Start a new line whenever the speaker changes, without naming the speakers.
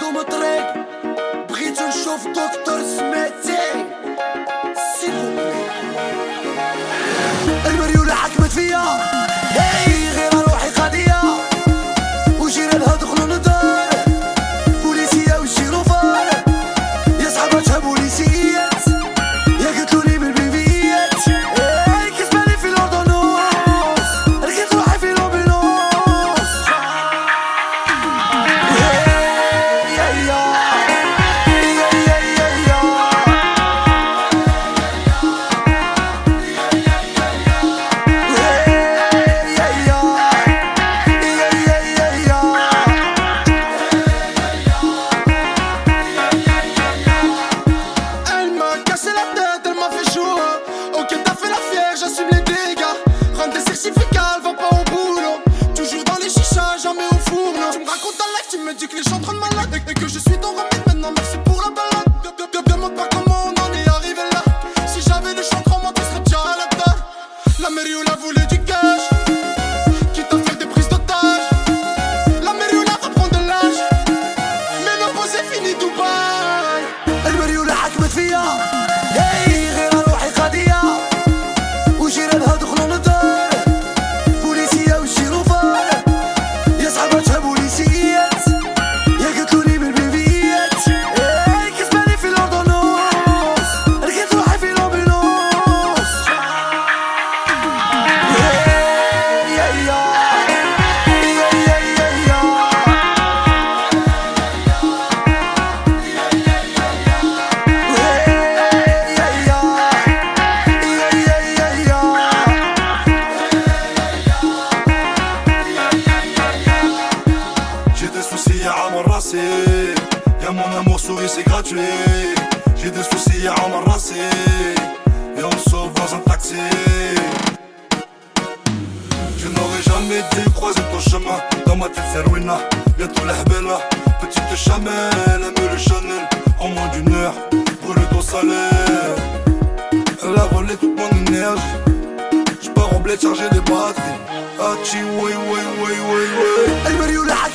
عندهم طريق بغيتو نشوف دكتور سميتي سيبو المريولة حكمت فيا هي غير روحي قضية وجيرانها دخلوا للدار بوليسية والشيروفار يا صحاباتها بوليسيات يا قتلوني من البيبيات كسباني في الأردنوس ركيت روحي في لوبينوس
J'assume les dégâts, rendre des certificats, elle va pas au boulot. Toujours dans les chichas, jamais au fourneau. Tu me racontes un live, tu me dis que les gens te rendent malade et que je suis ton remède maintenant, merci pour la balade. Demande pas comment on en est arrivé là. Si j'avais le champ roman, tu serais déjà à la table. La Mériola voulait du cash, quitte à faire des prises d'otages. La Mériola reprend de l'âge, mais l'opposé finit Dubaï.
المريولة حكمت فيا هي غير روحي قضية وجيرانها دخلوا للدار بوليسية والشيروفار يا صحاباتها بوليسيات يا قتلوني من البيبيات كسباني في الأردنوس ركيت روحي في لوبينوس
J'ai des soucis à ramasser. Y'a mon amour souris, c'est gratuit. J'ai des soucis à ramasser. Et on sauve dans un taxi. Je n'aurais jamais dû croiser ton chemin. Dans ma tête c'est ruina. Bientôt la bella. Petite chamelle, aime le Chanel. En moins d'une heure, brûle ton salaire. Elle a volé toute mon énergie. J'pars en bled charger les batteries. Hachi, oui, oui, oui, oui, oui.
المريولة